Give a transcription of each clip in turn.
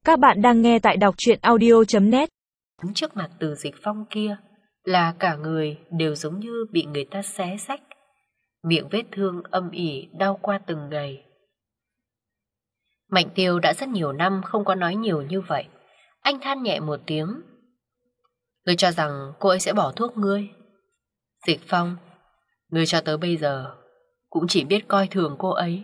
Các bạn đang nghe tại đọc truyện audio.net. Trước mặt Từ Dịch Phong kia là cả người đều giống như bị người ta xé xách, miệng vết thương âm ỉ đau qua từng ngày. Mạnh Tiêu đã rất nhiều năm không có nói nhiều như vậy. Anh than nhẹ một tiếng. Ngươi cho rằng cô ấy sẽ bỏ thuốc ngươi? Dịch Phong, ngươi cho tới bây giờ cũng chỉ biết coi thường cô ấy.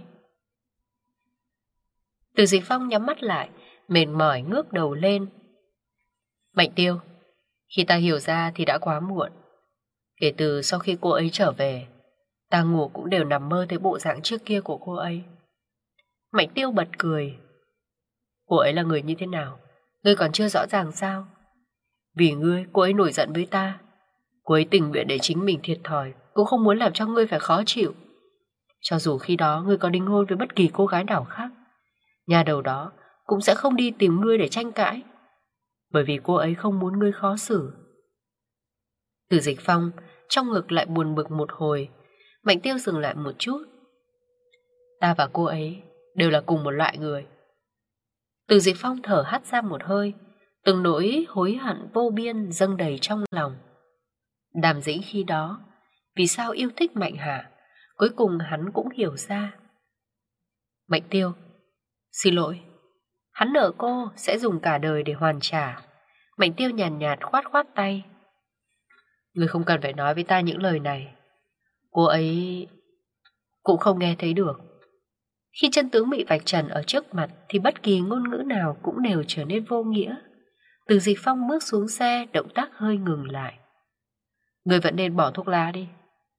Từ Dịch Phong nhắm mắt lại, mệt mỏi ngước đầu lên. Mạnh Tiêu, khi ta hiểu ra thì đã quá muộn. Kể từ sau khi cô ấy trở về, ta ngủ cũng đều nằm mơ thấy bộ dạng trước kia của cô ấy. Mạnh Tiêu bật cười. Cô ấy là người như thế nào, ngươi còn chưa rõ ràng sao? Vì ngươi, cô ấy nổi giận với ta. Cô ấy tình nguyện để chính mình thiệt thòi, cũng không muốn làm cho ngươi phải khó chịu. Cho dù khi đó ngươi có đính hôn với bất kỳ cô gái nào khác, nhà đầu đó cũng sẽ không đi tìm ngươi để tranh cãi, bởi vì cô ấy không muốn ngươi khó xử. Từ Dịch Phong trong ngực lại buồn bực một hồi. Mạnh Tiêu dừng lại một chút. Ta và cô ấy đều là cùng một loại người. Từ Dịch Phong thở hắt ra một hơi, từng nỗi hối hận vô biên dâng đầy trong lòng. Đàm Dĩnh khi đó vì sao yêu thích Mạnh Hạ, cuối cùng hắn cũng hiểu ra. Mạnh Tiêu, xin lỗi. Hắn nợ cô sẽ dùng cả đời để hoàn trả. Mạnh Tiêu nhàn nhạt khoát khoát tay. Ngươi không cần phải nói với ta những lời này. Cô ấy cũng không nghe thấy được. Khi chân tướng bị vạch trần ở trước mặt thì bất kỳ ngôn ngữ nào cũng đều trở nên vô nghĩa. Từ Dịch Phong bước xuống xe, động tác hơi ngừng lại. Ngươi vẫn nên bỏ thuốc lá đi.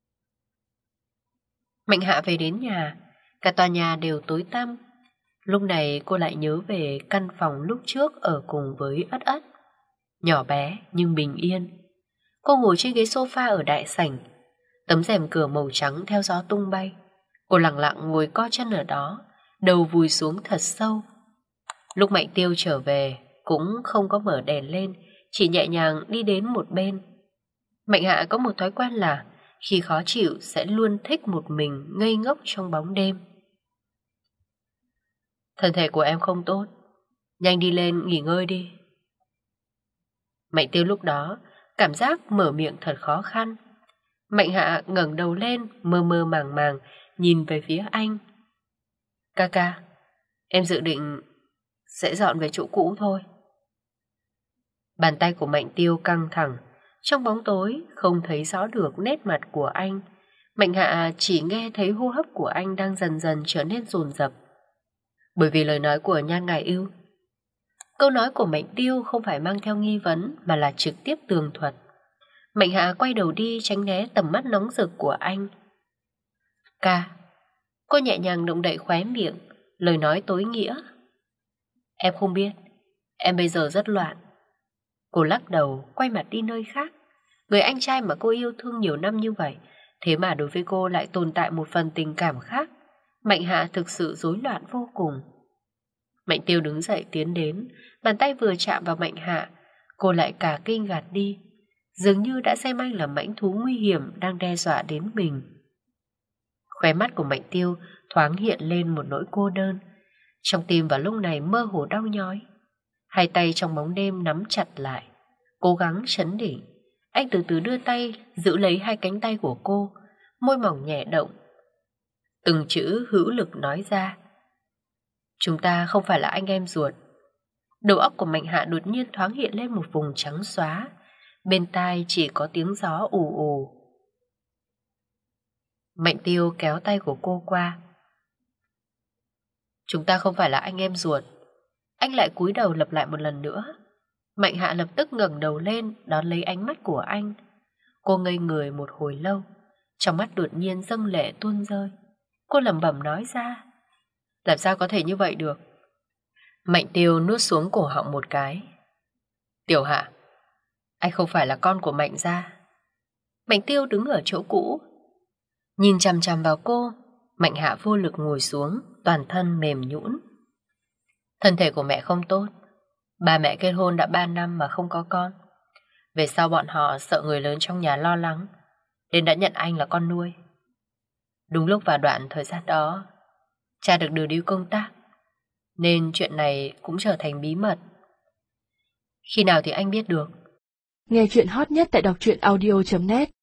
Mạnh Hạ về đến nhà, cả tòa nhà đều tối tăm. Lúc này cô lại nhớ về căn phòng lúc trước ở cùng với Ất Ất. Nhỏ bé nhưng bình yên. Cô ngồi trên ghế sofa ở đại sảnh, tấm rèm cửa màu trắng theo gió tung bay. Cô lặng lặng ngồi co chân ở đó, đầu vùi xuống thật sâu. Lúc Mạnh Tiêu trở về cũng không có mở đèn lên, chỉ nhẹ nhàng đi đến một bên. Mạnh Hạ có một thói quen là khi khó chịu sẽ luôn thích một mình ngây ngốc trong bóng đêm. Thân thể của em không tốt, nhanh đi lên nghỉ ngơi đi. Mạnh Tiêu lúc đó cảm giác mở miệng thật khó khăn. Mạnh Hạ ngẩng đầu lên, mơ mơ màng màng nhìn về phía anh. Ca, em dự định sẽ dọn về chỗ cũ thôi. Bàn tay của Mạnh Tiêu căng thẳng. Trong bóng tối không thấy rõ được nét mặt của anh. Mạnh Hạ chỉ nghe thấy hô hấp của anh đang dần dần trở nên dồn dập. Bởi vì lời nói của Nhan Ngải Ưu. Câu nói của Mạnh Tiêu không phải mang theo nghi vấn mà là trực tiếp tường thuật. Mạnh Hạ quay đầu đi tránh né tầm mắt nóng rực của anh. Ca. Cô nhẹ nhàng động đậy khóe miệng, lời nói tối nghĩa. Em không biết, em bây giờ rất loạn. Cô lắc đầu, quay mặt đi nơi khác. Người anh trai mà cô yêu thương nhiều năm như vậy, thế mà đối với cô lại tồn tại một phần tình cảm khác. Mạnh Hạ thực sự rối loạn vô cùng. Mạnh Tiêu đứng dậy tiến đến, bàn tay vừa chạm vào Mạnh Hạ, cô lại cả kinh gạt đi. Dường như đã xem anh là mãnh thú nguy hiểm đang đe dọa đến mình. Khóe mắt của Mạnh Tiêu thoáng hiện lên một nỗi cô đơn. Trong tim vào lúc này mơ hồ đau nhói. Hai tay trong bóng đêm nắm chặt lại, cố gắng trấn định. Anh từ từ đưa tay giữ lấy hai cánh tay của cô, môi mỏng nhẹ động. Từng chữ hữu lực nói ra. Chúng ta không phải là anh em ruột. Đầu óc của Mạnh Hạ đột nhiên thoáng hiện lên một vùng trắng xóa. Bên tai chỉ có tiếng gió ù ù. Mạnh Tiêu kéo tay của cô qua. Chúng ta không phải là anh em ruột. Anh lại cúi đầu lặp lại một lần nữa. Mạnh Hạ lập tức ngẩng đầu lên đón lấy ánh mắt của anh. Cô ngây người một hồi lâu, trong mắt đột nhiên dâng lệ tuôn rơi. Cô lẩm bẩm nói ra. Làm sao có thể như vậy được? Mạnh Tiêu nuốt xuống cổ họng một cái. Tiểu Hạ, anh không phải là con của Mạnh gia. Mạnh Tiêu đứng ở chỗ cũ, nhìn chằm chằm vào cô. Mạnh Hạ vô lực ngồi xuống, toàn thân mềm nhũn. Thân thể của mẹ không tốt. Ba mẹ kết hôn đã 3 năm mà không có con. Về sau bọn họ sợ người lớn trong nhà lo lắng, nên đã nhận anh là con nuôi. Đúng lúc vào đoạn thời gian đó, cha được điều đi công tác. nên chuyện này cũng trở thành bí mật. Khi nào thì anh biết được? Nghe chuyện hot nhất tại đọc truyện audio.net